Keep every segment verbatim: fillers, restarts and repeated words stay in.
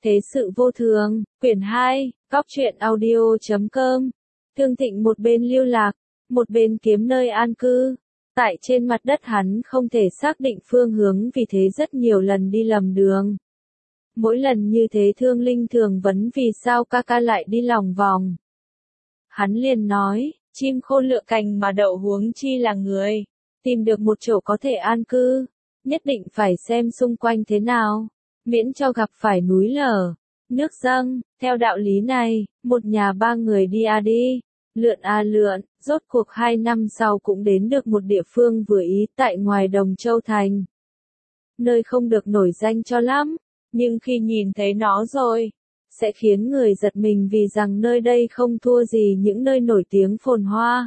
Thế sự vô thường, quyển hai, góc truyện audio chấm com. Thương Thịnh một bên lưu lạc, một bên kiếm nơi an cư. Tại trên mặt đất hắn không thể xác định phương hướng vì thế rất nhiều lần đi lầm đường. Mỗi lần như thế Thương Linh thường vấn vì sao ca ca lại đi lòng vòng. Hắn liền nói, chim khôn lựa cành mà đậu huống chi là người. Tìm được một chỗ có thể an cư, nhất định phải xem xung quanh thế nào, miễn cho gặp phải núi lở, nước dâng. Theo đạo lý này, một nhà ba người đi a đi, lượn a lượn, rốt cuộc hai năm sau cũng đến được một địa phương vừa ý tại ngoài Đồng Châu Thành. Nơi không được nổi danh cho lắm, nhưng khi nhìn thấy nó rồi, sẽ khiến người giật mình vì rằng nơi đây không thua gì những nơi nổi tiếng phồn hoa.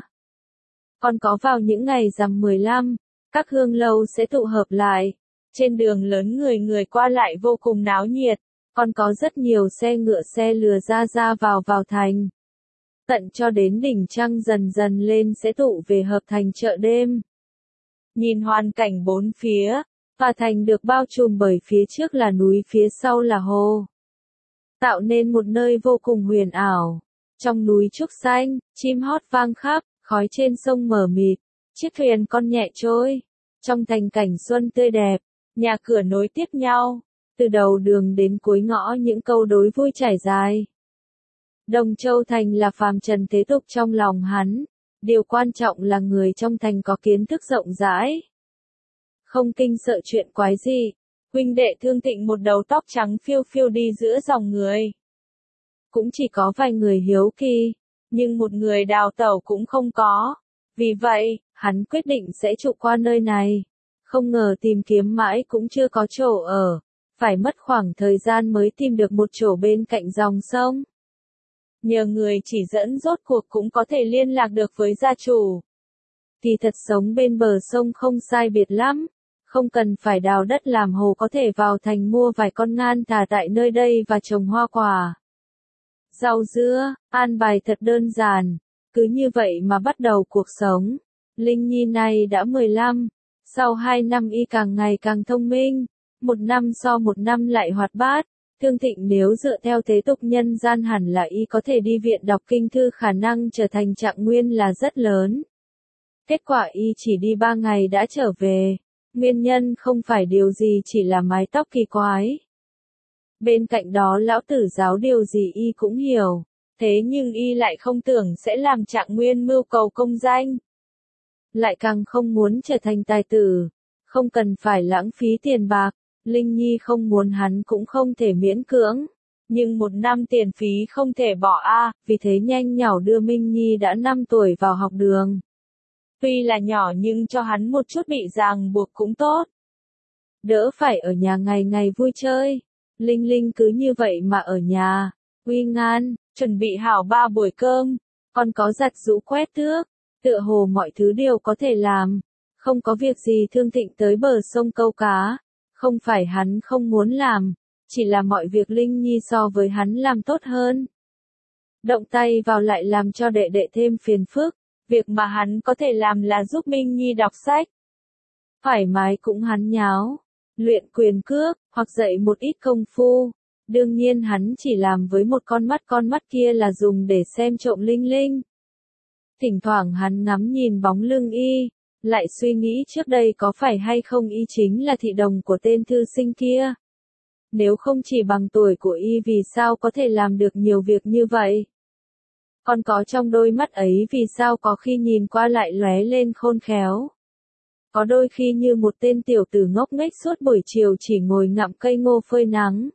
Còn có vào những ngày rằm mười lăm, các hương lâu sẽ tụ hợp lại. Trên đường lớn người người qua lại vô cùng náo nhiệt, còn có rất nhiều xe ngựa xe lừa ra ra vào vào thành. Tận cho đến đỉnh trăng dần dần lên sẽ tụ về hợp thành chợ đêm. Nhìn hoàn cảnh bốn phía, tòa thành được bao trùm bởi phía trước là núi phía sau là hồ. Tạo nên một nơi vô cùng huyền ảo. Trong núi trúc xanh, chim hót vang khắp, khói trên sông mờ mịt, chiếc thuyền con nhẹ trôi. Trong thành cảnh xuân tươi đẹp, nhà cửa nối tiếp nhau, từ đầu đường đến cuối ngõ những câu đối vui trải dài. Đồng Châu Thành là phàm trần thế tục trong lòng hắn, điều quan trọng là người trong thành có kiến thức rộng rãi. Không kinh sợ chuyện quái gì, huynh đệ Thương Thịnh một đầu tóc trắng phiêu phiêu đi giữa dòng người. Cũng chỉ có vài người hiếu kỳ, nhưng một người đào tẩu cũng không có. Vì vậy, hắn quyết định sẽ trụ qua nơi này. Không ngờ tìm kiếm mãi cũng chưa có chỗ ở, phải mất khoảng thời gian mới tìm được một chỗ bên cạnh dòng sông. Nhờ người chỉ dẫn rốt cuộc cũng có thể liên lạc được với gia chủ. Thì thật sống bên bờ sông không sai biệt lắm, không cần phải đào đất làm hồ có thể vào thành mua vài con ngan thả tại nơi đây và trồng hoa quả. Rau dưa, an bài thật đơn giản, cứ như vậy mà bắt đầu cuộc sống. Linh Nhi này đã mười lăm, sau hai năm y càng ngày càng thông minh, một năm so một năm lại hoạt bát. Thương Thịnh nếu dựa theo thế tục nhân gian hẳn là y có thể đi viện đọc kinh thư, khả năng trở thành trạng nguyên là rất lớn. Kết quả y chỉ đi ba ngày đã trở về, nguyên nhân không phải điều gì chỉ là mái tóc kỳ quái. Bên cạnh đó lão tử giáo điều gì y cũng hiểu, thế nhưng y lại không tưởng sẽ làm trạng nguyên mưu cầu công danh. Lại càng không muốn trở thành tài tử, không cần phải lãng phí tiền bạc. Linh Nhi không muốn hắn cũng không thể miễn cưỡng, nhưng một năm tiền phí không thể bỏ a, vì thế nhanh nhảu đưa Minh Nhi đã năm tuổi vào học đường. Tuy là nhỏ nhưng cho hắn một chút bị ràng buộc cũng tốt. Đỡ phải ở nhà ngày ngày vui chơi. Linh Linh cứ như vậy mà ở nhà, uy ngan, chuẩn bị hảo ba buổi cơm, còn có giặt giũ quét tước, tựa hồ mọi thứ đều có thể làm. Không có việc gì Thương Thịnh tới bờ sông câu cá. Không phải hắn không muốn làm, chỉ là mọi việc Linh Nhi so với hắn làm tốt hơn. Động tay vào lại làm cho đệ đệ thêm phiền phức, việc mà hắn có thể làm là giúp Minh Nhi đọc sách. Thoải mái cũng hắn nháo, luyện quyền cước, hoặc dạy một ít công phu. Đương nhiên hắn chỉ làm với một con mắt, con mắt kia là dùng để xem trộm Linh Linh. Thỉnh thoảng hắn ngắm nhìn bóng lưng y. Lại suy nghĩ trước đây có phải hay không y chính là thị đồng của tên thư sinh kia. Nếu không chỉ bằng tuổi của y vì sao có thể làm được nhiều việc như vậy. Còn có trong đôi mắt ấy vì sao có khi nhìn qua lại lóe lên khôn khéo. Có đôi khi như một tên tiểu tử ngốc nghếch suốt buổi chiều chỉ ngồi ngậm cây ngô phơi nắng.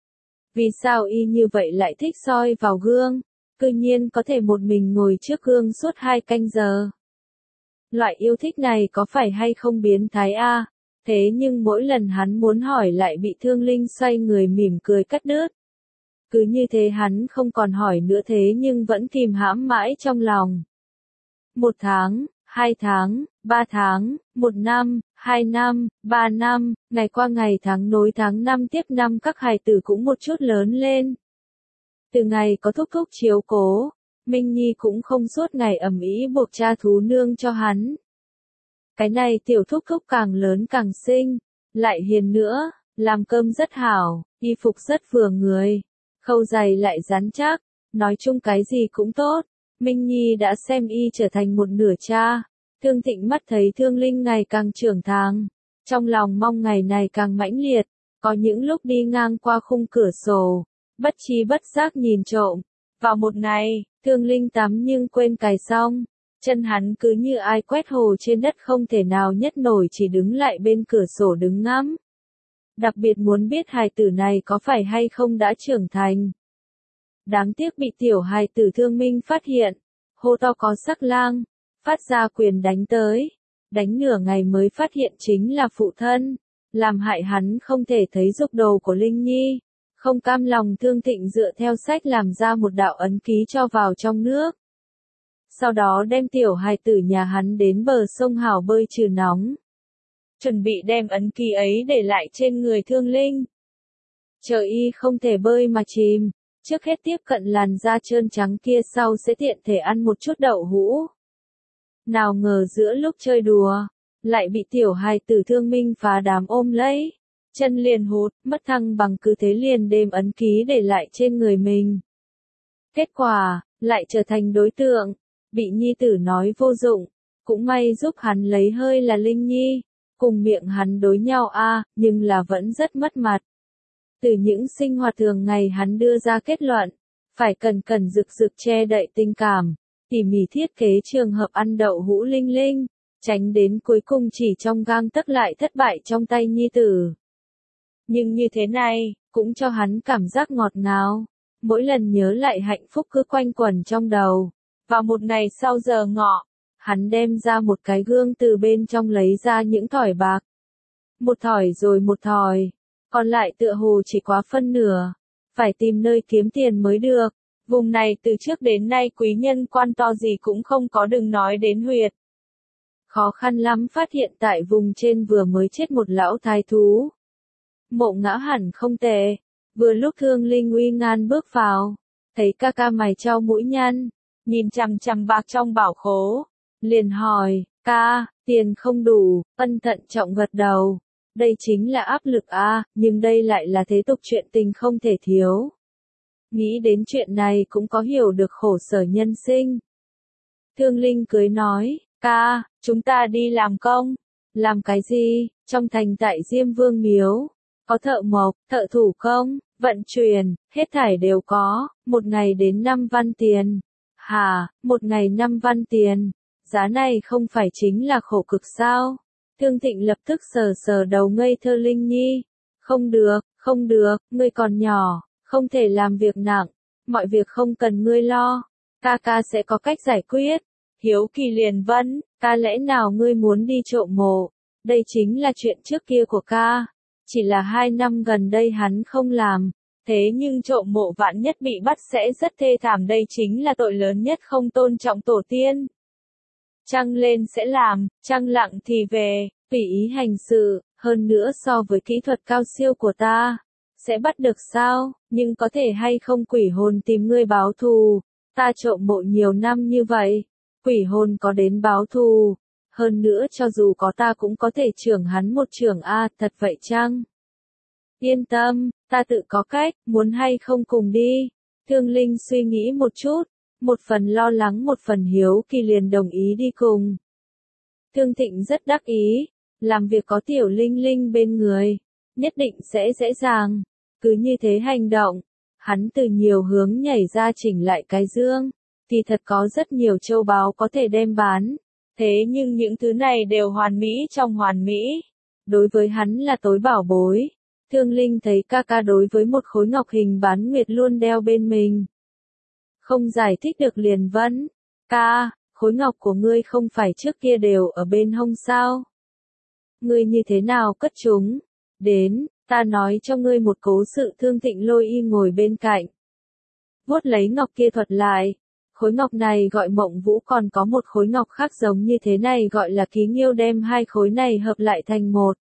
Vì sao y như vậy lại thích soi vào gương, cư nhiên có thể một mình ngồi trước gương suốt hai canh giờ. Loại yêu thích này có phải hay không biến thái a? À? Thế nhưng mỗi lần hắn muốn hỏi lại bị Thương Linh xoay người mỉm cười cắt đứt. Cứ như thế hắn không còn hỏi nữa thế nhưng vẫn kìm hãm mãi trong lòng. Một tháng, hai tháng, ba tháng, một năm, hai năm, ba năm, ngày qua ngày tháng nối tháng năm tiếp năm các hài tử cũng một chút lớn lên. Từ ngày có thúc thúc chiếu cố. Minh Nhi cũng không suốt ngày ầm ĩ buộc cha thú nương cho hắn. Cái này tiểu thúc thúc càng lớn càng xinh, lại hiền nữa, Làm cơm rất hảo, y phục rất vừa người, khâu giày lại rắn chắc, nói chung cái gì cũng tốt. Minh Nhi đã xem y trở thành một nửa cha. Thương Thịnh mắt thấy Thương Linh ngày càng trưởng thành, trong lòng mong ngày này càng mãnh liệt, có những lúc đi ngang qua khung cửa sổ, bất tri bất giác nhìn trộm. Vào một ngày, Thương Linh tắm nhưng quên cài xong, chân hắn cứ như ai quét hồ trên đất không thể nào nhất nổi, chỉ đứng lại bên cửa sổ đứng ngắm. Đặc biệt muốn biết hài tử này có phải hay không đã trưởng thành. Đáng tiếc bị tiểu hài tử Thương Minh phát hiện, hô to có sắc lang, phát ra quyền đánh tới, đánh nửa ngày mới phát hiện chính là phụ thân, làm hại hắn không thể thấy dục đồ của Linh Nhi, không cam lòng Thương Thịnh dựa theo sách làm ra một đạo ấn ký cho vào trong nước. Sau đó đem tiểu hài tử nhà hắn đến bờ sông hào bơi trừ nóng. Chuẩn bị đem ấn ký ấy để lại trên người Thương Linh. Chờ y không thể bơi mà chìm, trước hết tiếp cận làn da trơn trắng kia sau sẽ tiện thể ăn một chút đậu hũ. Nào ngờ giữa lúc chơi đùa, lại bị tiểu hài tử Thương Minh phá đám ôm lấy, chân liền hụt, mất thăng bằng, cứ thế liền đem ấn ký để lại trên người mình. Kết quả, lại trở thành đối tượng, bị nhi tử nói vô dụng, cũng may giúp hắn lấy hơi là Linh Nhi, cùng miệng hắn đối nhau a, à, nhưng là vẫn rất mất mặt. Từ những sinh hoạt thường ngày hắn đưa ra kết luận, phải cẩn cẩn rực rực che đậy tình cảm, tỉ mỉ thiết kế trường hợp ăn đậu hũ Linh Linh, tránh đến cuối cùng chỉ trong gang tấc lại thất bại trong tay nhi tử. Nhưng như thế này, cũng cho hắn cảm giác ngọt ngào, mỗi lần nhớ lại hạnh phúc cứ quanh quẩn trong đầu. Vào một ngày sau giờ ngọ, hắn đem ra một cái gương từ bên trong lấy ra những thỏi bạc. Một thỏi rồi một thỏi, còn lại tựa hồ chỉ quá phân nửa, phải tìm nơi kiếm tiền mới được. Vùng này từ trước đến nay quý nhân quan to gì cũng không có, đừng nói đến huyệt. Khó khăn lắm phát hiện tại vùng trên vừa mới chết một lão thái thú. Mộ ngã hẳn không tệ, vừa lúc Thương Linh uy ngan bước vào, thấy ca ca mày trao mũi nhăn, nhìn chằm chằm bạc trong bảo khố, liền hỏi, ca, tiền không đủ, ân thận trọng gật đầu. Đây chính là áp lực a, à, nhưng đây lại là thế tục chuyện tình không thể thiếu. Nghĩ đến chuyện này cũng có hiểu được khổ sở nhân sinh. Thương Linh cười nói, ca, chúng ta đi làm công. Làm cái gì? Trong thành tại Diêm Vương miếu, có thợ mộc, thợ thủ công, vận chuyển, hết thảy đều có, một ngày đến năm văn tiền. Hà, một ngày năm văn tiền, giá này không phải chính là khổ cực sao? Thương Thịnh lập tức sờ sờ đầu ngây thơ Linh Nhi. Không được, không được, ngươi còn nhỏ, không thể làm việc nặng, mọi việc không cần ngươi lo, ca ca sẽ có cách giải quyết. Hiếu kỳ liền vấn, ca lẽ nào ngươi muốn đi trộm mộ? Đây chính là chuyện trước kia của ca, chỉ là hai năm gần đây hắn không làm, thế nhưng trộm mộ vạn nhất bị bắt sẽ rất thê thảm, đây chính là tội lớn nhất, không tôn trọng tổ tiên. Trăng lên sẽ làm, trăng lặng thì về, tùy ý hành sự, hơn nữa so với kỹ thuật cao siêu của ta, sẽ bắt được sao, nhưng có thể hay không quỷ hồn tìm ngươi báo thù, ta trộm mộ nhiều năm như vậy, quỷ hồn có đến báo thù, hơn nữa cho dù có ta cũng có thể trưởng hắn một trưởng a, thật vậy chăng? Yên tâm, ta tự có cách, muốn hay không cùng đi? Thương Linh suy nghĩ một chút, một phần lo lắng một phần hiếu kỳ liền đồng ý đi cùng. Thương Thịnh rất đắc ý, làm việc có tiểu Linh Linh bên người, nhất định sẽ dễ dàng. Cứ như thế hành động, hắn từ nhiều hướng nhảy ra chỉnh lại cái dương, thì thật có rất nhiều châu báu có thể đem bán. Thế nhưng những thứ này đều hoàn mỹ trong hoàn mỹ. Đối với hắn là tối bảo bối. Thương Linh thấy ca ca đối với một khối ngọc hình bán nguyệt luôn đeo bên mình. Không giải thích được liền vấn, ca, khối ngọc của ngươi không phải trước kia đều ở bên hông sao? Ngươi như thế nào cất chúng? Đến, ta nói cho ngươi một cố sự. Thương Thịnh lôi y ngồi bên cạnh. Vuốt lấy ngọc kia thuật lại. Khối ngọc này gọi mộng vũ, còn có một khối ngọc khác giống như thế này gọi là ký nghiêu, đem hai khối này hợp lại thành một.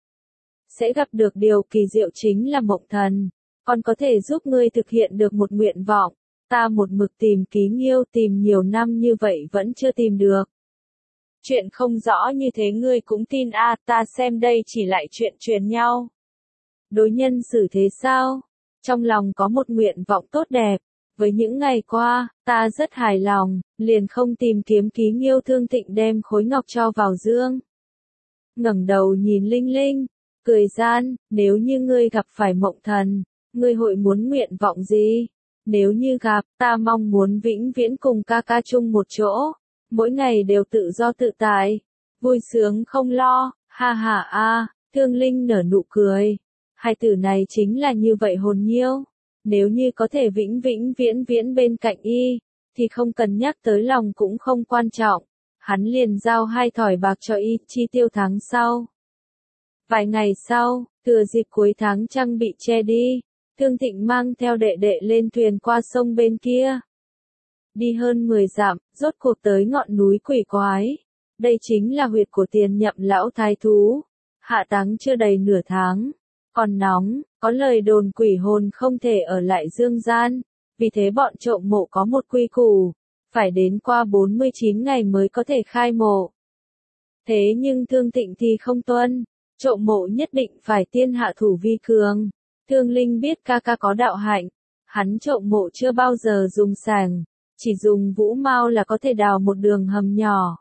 Sẽ gặp được điều kỳ diệu chính là mộng thần. Còn có thể giúp ngươi thực hiện được một nguyện vọng. Ta một mực tìm ký nghiêu tìm nhiều năm như vậy vẫn chưa tìm được. Chuyện không rõ như thế ngươi cũng tin a, à, ta xem đây chỉ lại chuyện truyền nhau. đối nhân xử thế sao? Trong lòng có một nguyện vọng tốt đẹp. Với những ngày qua, ta rất hài lòng, liền không tìm kiếm ký Nghiêu Thương Thịnh đem khối ngọc cho vào dương. Ngẩng đầu nhìn Linh Linh, cười gian, nếu như ngươi gặp phải Mộng Thần, ngươi hội muốn nguyện vọng gì? Nếu như gặp, ta mong muốn vĩnh viễn cùng ca ca chung một chỗ, mỗi ngày đều tự do tự tại, vui sướng không lo, ha ha a. Thương Linh nở nụ cười. Hai từ này chính là như vậy hồn nhiêu. Nếu như có thể vĩnh vĩnh viễn viễn bên cạnh y, thì không cần nhắc tới lòng cũng không quan trọng. Hắn liền giao hai thỏi bạc cho y chi tiêu tháng sau. Vài ngày sau, thừa dịp cuối tháng trăng bị che đi, Thương Thịnh mang theo đệ đệ lên thuyền qua sông bên kia. Đi hơn mười dặm, rốt cuộc tới ngọn núi quỷ quái. Đây chính là huyệt của Tiền Nhậm lão thái thú. Hạ táng chưa đầy nửa tháng. Còn nóng, có lời đồn quỷ hồn không thể ở lại dương gian. Vì thế bọn trộm mộ có một quy củ. Phải đến qua bốn mươi chín ngày mới có thể khai mộ. Thế nhưng Thương Thịnh thì không tuân. Trộm mộ nhất định phải tiên hạ thủ vi cường. Thương Linh biết ca ca có đạo hạnh. Hắn trộm mộ chưa bao giờ dùng sàng. Chỉ dùng vũ mao là có thể đào một đường hầm nhỏ.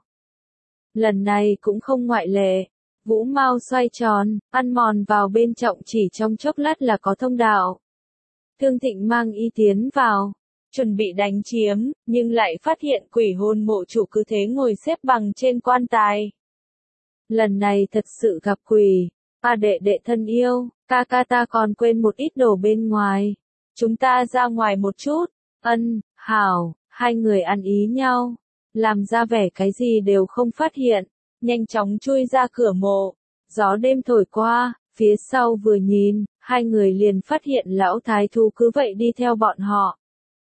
Lần này cũng không ngoại lệ. Vũ mao xoay tròn, ăn mòn vào bên trọng chỉ trong chốc lát là có thông đạo. Thương Thịnh mang y tiến vào, chuẩn bị đánh chiếm, nhưng lại phát hiện quỷ hồn mộ chủ cứ thế ngồi xếp bằng trên quan tài. Lần này thật sự gặp quỷ. A đệ đệ thân yêu, ca ca ta còn quên một ít đồ bên ngoài. Chúng ta ra ngoài một chút. Ân, hảo, hai người ăn ý nhau. Làm ra vẻ cái gì đều không phát hiện. Nhanh chóng chui ra cửa mộ. Gió đêm thổi qua, phía sau vừa nhìn, hai người liền phát hiện lão thái thú cứ vậy đi theo bọn họ.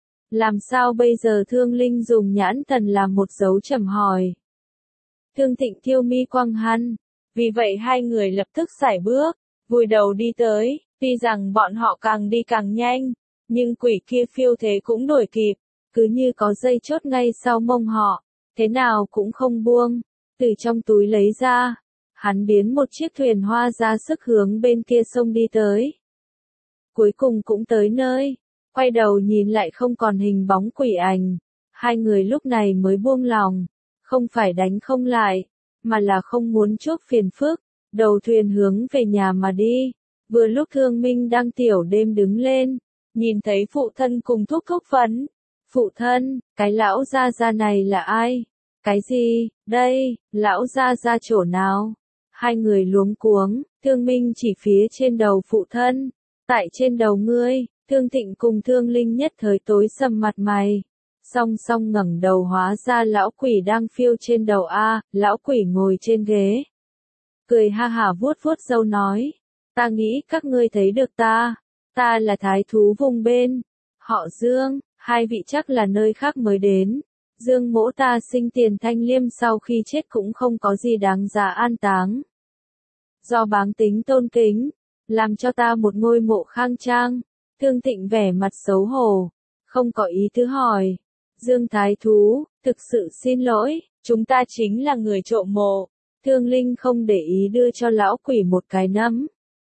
Làm sao bây giờ? Thương Linh dùng nhãn thần làm một dấu trầm hỏi. Thương Thịnh thiêu mi quang hăn. Vì vậy hai người lập tức sải bước, vùi đầu đi tới, tuy rằng bọn họ càng đi càng nhanh, nhưng quỷ kia phiêu thế cũng đuổi kịp, cứ như có dây chốt ngay sau mông họ, thế nào cũng không buông, từ trong túi lấy ra, hắn biến một chiếc thuyền hoa ra sức hướng bên kia sông đi tới. Cuối cùng cũng tới nơi, quay đầu nhìn lại không còn hình bóng quỷ ảnh, hai người lúc này mới buông lòng, không phải đánh không lại, mà là không muốn chuốc phiền phức, đầu thuyền hướng về nhà mà đi. Vừa lúc Thương Minh đang tiểu đêm đứng lên, nhìn thấy phụ thân cùng thúc thúc phấn. Phụ thân, cái lão gia gia này là ai? Cái gì, đây, lão gia gia chỗ nào? Hai người luống cuống, Thương Minh chỉ phía trên đầu phụ thân. Tại trên đầu ngươi, Thương Thịnh cùng Thương Linh nhất thời tối sầm mặt mày. Song song ngẩng đầu hóa ra lão quỷ đang phiêu trên đầu a, lão quỷ ngồi trên ghế. Cười ha hả vuốt vuốt râu nói, ta nghĩ các ngươi thấy được ta, ta là thái thú vùng bên, họ Dương, hai vị chắc là nơi khác mới đến. Dương mỗ ta sinh Tiền Thanh Liêm sau khi chết cũng không có gì đáng giá an táng. Do báng tính tôn kính, làm cho ta một ngôi mộ khang trang. Thương Thịnh vẻ mặt xấu hổ, không có ý thứ hỏi. Dương thái thú, thực sự xin lỗi, chúng ta chính là người trộm mộ. Thương Linh không để ý đưa cho lão quỷ một cái nấm.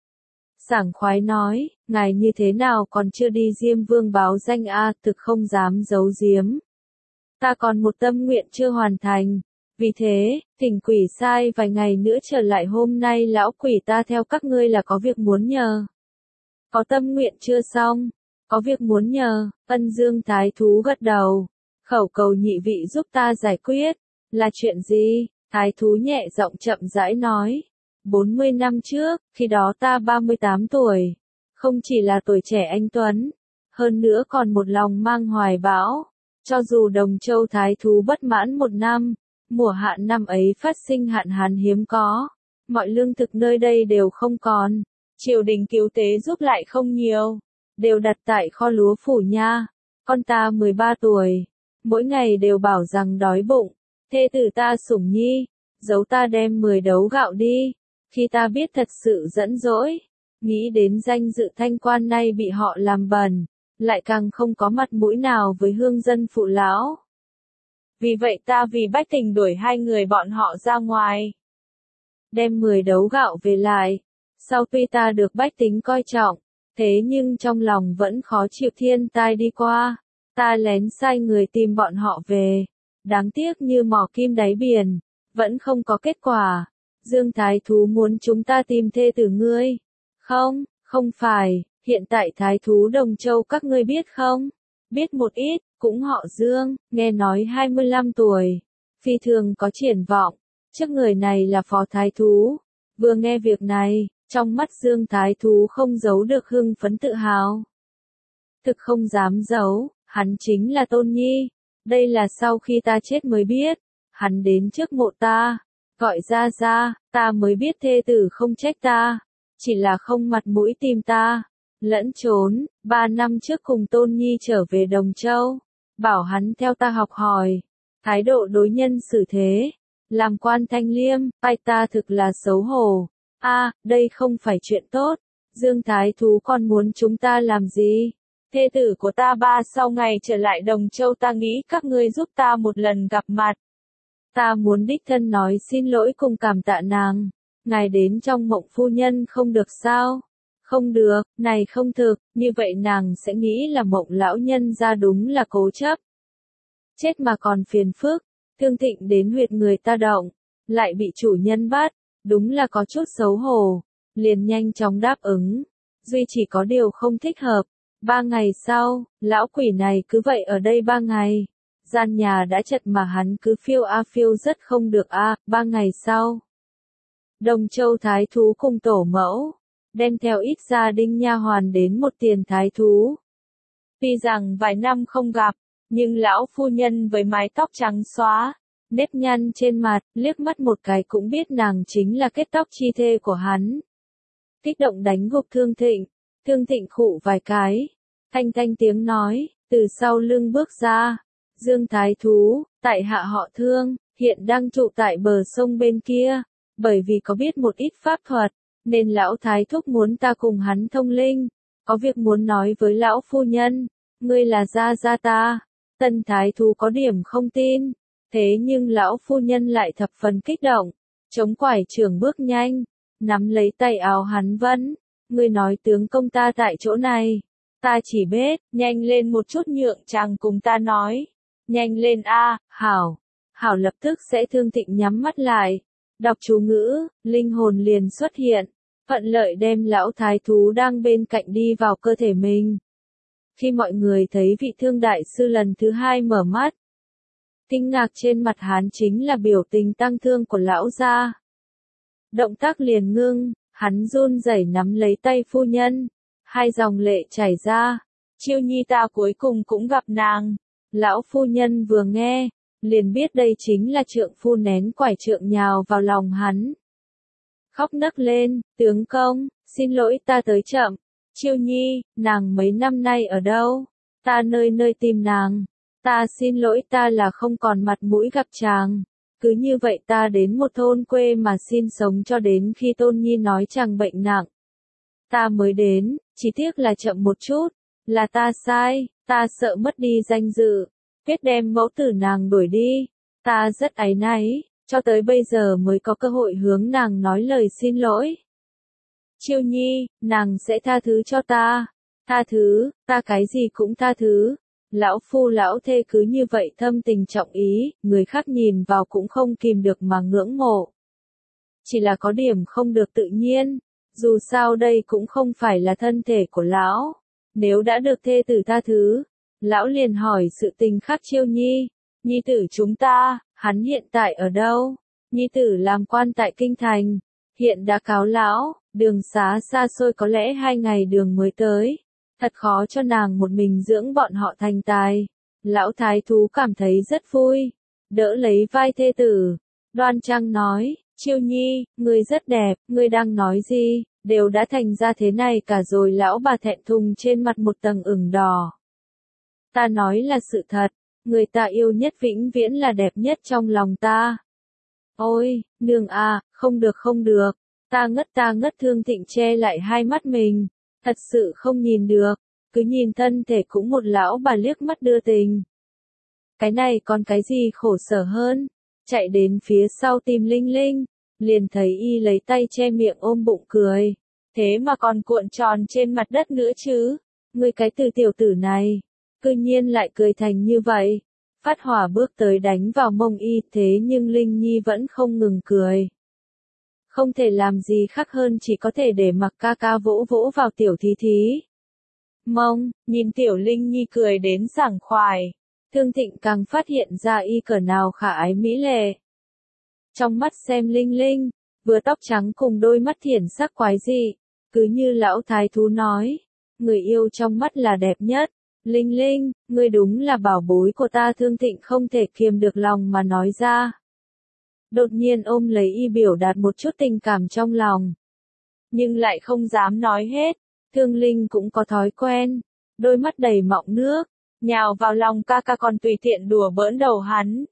Sảng khoái nói, ngài như thế nào còn chưa đi Diêm Vương báo danh a, thực không dám giấu giếm. Ta còn một tâm nguyện chưa hoàn thành. Vì thế, thỉnh quỷ sai vài ngày nữa trở lại, hôm nay lão quỷ ta theo các ngươi là có việc muốn nhờ. Có tâm nguyện chưa xong, có việc muốn nhờ. Ân Dương thái thú gật đầu. Khẩu cầu nhị vị giúp ta giải quyết. Là chuyện gì? Thái thú nhẹ giọng chậm rãi nói. bốn mươi năm trước, khi đó ta ba mươi tám tuổi. Không chỉ là tuổi trẻ anh tuấn, hơn nữa còn một lòng mang hoài bão. Cho dù Đồng Châu thái thú bất mãn một năm, mùa hạn năm ấy phát sinh hạn hán hiếm có. Mọi lương thực nơi đây đều không còn. Triều đình cứu tế giúp lại không nhiều. Đều đặt tại kho lúa phủ nha. Con ta mười ba tuổi. Mỗi ngày đều bảo rằng đói bụng. Thê tử ta Sủng Nhi, giấu ta đem mười đấu gạo đi. Khi ta biết thật sự giận dỗi, nghĩ đến danh dự thanh quan nay bị họ làm bẩn, lại càng không có mặt mũi nào với hương dân phụ lão. Vì vậy ta vì bách tình đuổi hai người bọn họ ra ngoài. Đem mười đấu gạo về lại. Sau tuy ta được bách tính coi trọng, thế nhưng trong lòng vẫn khó chịu thiên tai đi qua. Ta lén sai người tìm bọn họ về. Đáng tiếc như mò kim đáy biển, vẫn không có kết quả. Dương Thái Thú muốn chúng ta tìm thê tử ngươi. Không, không phải, hiện tại Thái Thú Đồng Châu các ngươi biết không? Biết một ít, cũng họ Dương, nghe nói hai mươi lăm tuổi. Phi thường có triển vọng, trước người này là Phó Thái Thú. Vừa nghe việc này, trong mắt Dương Thái Thú không giấu được hưng phấn tự hào. Thực không dám giấu, hắn chính là Tôn Nhi. Đây là sau khi ta chết mới biết. Hắn đến trước mộ ta, gọi ra ra, ta mới biết thê tử không trách ta. Chỉ là không mặt mũi tìm ta, lẫn trốn. Ba năm trước cùng Tôn Nhi trở về Đồng Châu, bảo hắn theo ta học hỏi. Thái độ đối nhân xử thế, làm quan thanh liêm, ai ta thực là xấu hổ. A, đây không phải chuyện tốt. Dương Thái Thú còn muốn chúng ta làm gì? Thê tử của ta ba sau ngày trở lại Đồng Châu, ta nghĩ các ngươi giúp ta một lần gặp mặt. Ta muốn đích thân nói xin lỗi cùng cảm tạ nàng. Ngài đến trong mộng phu nhân không được sao? Không được, này không thực, như vậy nàng sẽ nghĩ là mộng lão nhân ra đúng là cố chấp. Chết mà còn phiền phức, Thương Thịnh đến huyệt người ta động, lại bị chủ nhân bắt, đúng là có chút xấu hổ, liền nhanh chóng đáp ứng. Duy chỉ có điều không thích hợp. Ba ngày sau, lão quỷ này cứ vậy ở đây ba ngày. Gian nhà đã chật mà hắn cứ phiêu a phiêu rất không được a. Ba ngày sau, Đồng Châu Thái Thú cùng tổ mẫu, đem theo ít gia đình nha hoàn đến một tiền Thái Thú. Tuy rằng vài năm không gặp, nhưng lão phu nhân với mái tóc trắng xóa, nếp nhăn trên mặt, liếc mắt một cái cũng biết nàng chính là kết tóc chi thê của hắn. Kích động đánh gục Thương Thịnh, Thương Thịnh khụ vài cái, thanh thanh tiếng nói, từ sau lưng bước ra. Dương Thái Thú, tại hạ họ Thương, hiện đang trụ tại bờ sông bên kia, bởi vì có biết một ít pháp thuật, nên lão Thái Thúc muốn ta cùng hắn thông linh, có việc muốn nói với lão phu nhân. Ngươi là gia gia ta. Tân Thái Thú có điểm không tin, thế nhưng lão phu nhân lại thập phần kích động, chống quải trưởng bước nhanh, nắm lấy tay áo hắn vấn, ngươi nói tướng công ta tại chỗ này, ta chỉ biết, nhanh lên một chút nhượng chàng cùng ta nói, nhanh lên a, hảo, hảo lập tức sẽ. Thương Thịnh nhắm mắt lại, đọc chú ngữ, linh hồn liền xuất hiện, thuận lợi đem lão Thái Thú đang bên cạnh đi vào cơ thể mình. Khi mọi người thấy vị Thương đại sư lần thứ hai mở mắt, kinh ngạc trên mặt hắn chính là biểu tình tăng thương của lão gia. Động tác liền ngưng, hắn run rẩy nắm lấy tay phu nhân, hai dòng lệ chảy ra. Chiêu nhi ta cuối cùng cũng gặp nàng. Lão phu nhân vừa nghe, liền biết đây chính là trượng phu, nén quải trượng nhào vào lòng hắn. Khóc nấc lên, tướng công, xin lỗi ta tới chậm. Chiêu nhi, nàng mấy năm nay ở đâu? Ta nơi nơi tìm nàng. Ta xin lỗi, ta là không còn mặt mũi gặp chàng. Cứ như vậy ta đến một thôn quê mà xin sống cho đến khi Tôn Nhi nói chàng bệnh nặng. Ta mới đến, chỉ tiếc là chậm một chút. Là ta sai, ta sợ mất đi danh dự. Quyết đem mẫu tử nàng đuổi đi. Ta rất áy náy, cho tới bây giờ mới có cơ hội hướng nàng nói lời xin lỗi. Chiêu nhi, nàng sẽ tha thứ cho ta. Tha thứ, ta cái gì cũng tha thứ. Lão phu lão thê cứ như vậy thâm tình trọng ý, người khác nhìn vào cũng không kìm được mà ngưỡng mộ. Chỉ là có điểm không được tự nhiên, dù sao đây cũng không phải là thân thể của lão. Nếu đã được thê tử tha thứ, lão liền hỏi sự tình khác. Chiêu nhi, nhi tử chúng ta, hắn hiện tại ở đâu? Nhi tử làm quan tại Kinh Thành, hiện đã cáo lão, đường xá xa xôi có lẽ hai ngày đường mới tới. Thật khó cho nàng một mình dưỡng bọn họ thành tài. Lão Thái Thú cảm thấy rất vui, đỡ lấy vai thê tử, đoan trang nói, Chiêu nhi, ngươi rất đẹp, ngươi đang nói gì, đều đã thành ra thế này cả rồi. Lão bà thẹn thùng trên mặt một tầng ửng đỏ. Ta nói là sự thật, người ta yêu nhất vĩnh viễn là đẹp nhất trong lòng ta. Ôi, nương à, không được không được, ta ngất ta ngất. Thương Thịnh che lại hai mắt mình, thật sự không nhìn được, cứ nhìn thân thể cũng một lão bà liếc mắt đưa tình. Cái này còn cái gì khổ sở hơn, chạy đến phía sau tìm Linh Linh, liền thấy y lấy tay che miệng ôm bụng cười. thế mà còn cuộn tròn trên mặt đất nữa chứ. Ngươi cái từ tiểu tử này, cư nhiên lại cười thành như vậy. Phát Hỏa bước tới đánh vào mông y, thế nhưng Linh Nhi vẫn không ngừng cười. Không thể làm gì khác hơn chỉ có thể để mặc ca ca vỗ vỗ vào tiểu thí thí. Mông, nhìn tiểu Linh Nhi cười đến sảng khoái. Thương Thịnh càng phát hiện ra y cỡ nào khả ái mỹ lệ. Trong mắt xem Linh Linh, vừa tóc trắng cùng đôi mắt thiển sắc quái dị, cứ như lão thái thú nói, người yêu trong mắt là đẹp nhất. Linh Linh, ngươi đúng là bảo bối của ta. Thương Thịnh không thể kiềm được lòng mà nói ra. Đột nhiên ôm lấy y biểu đạt một chút tình cảm trong lòng. Nhưng lại không dám nói hết. Thương Linh cũng có thói quen. Đôi mắt đầy mọng nước. Nhào vào lòng ca ca còn tùy tiện đùa bỡn đầu hắn.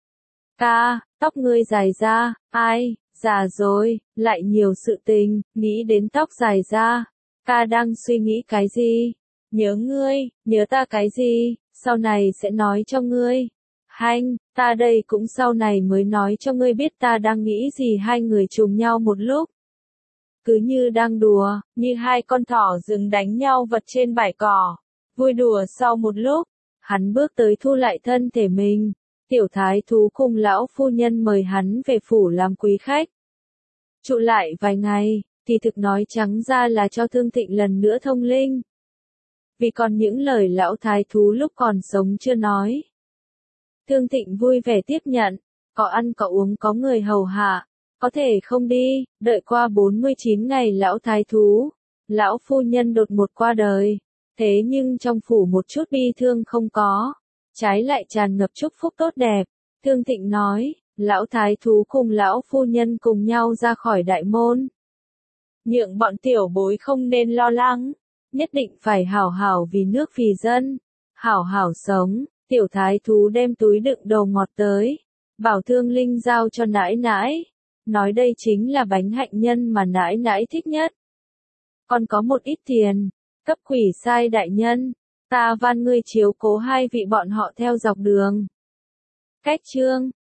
Ca, tóc ngươi dài ra, ai, già rồi, lại nhiều sự tình, nghĩ đến tóc dài ra. Ca đang suy nghĩ cái gì? Nhớ ngươi, nhớ ta cái gì, sau này sẽ nói cho ngươi. Hanh, ta đây cũng sau này mới nói cho ngươi biết ta đang nghĩ gì. Hai người trùng nhau một lúc. Cứ như đang đùa, như hai con thỏ rừng đánh nhau vật trên bãi cỏ. Vui đùa sau một lúc, hắn bước tới thu lại thân thể mình. Tiểu thái thú cùng lão phu nhân mời hắn về phủ làm quý khách. Trụ lại vài ngày, thì thực nói trắng ra là cho Thương Thịnh lần nữa thông linh. Vì còn những lời lão thái thú lúc còn sống chưa nói. Thương Thịnh vui vẻ tiếp nhận, có ăn có uống có người hầu hạ, có thể không đi. Đợi qua bốn mươi chín ngày lão thái thú, lão phu nhân đột ngột qua đời. Thế nhưng trong phủ một chút bi thương không có, trái lại tràn ngập chúc phúc tốt đẹp. Thương Thịnh nói, lão thái thú cùng lão phu nhân cùng nhau ra khỏi đại môn. Nhượng bọn tiểu bối không nên lo lắng, nhất định phải hảo hảo vì nước vì dân, hảo hảo sống. Tiểu thái thú đem túi đựng đồ ngọt tới, bảo Thương Linh giao cho nãi nãi, nói đây chính là bánh hạnh nhân mà nãi nãi thích nhất. Còn có một ít tiền, cấp quỷ sai đại nhân, ta van ngươi chiếu cố hai vị bọn họ theo dọc đường. Cách chương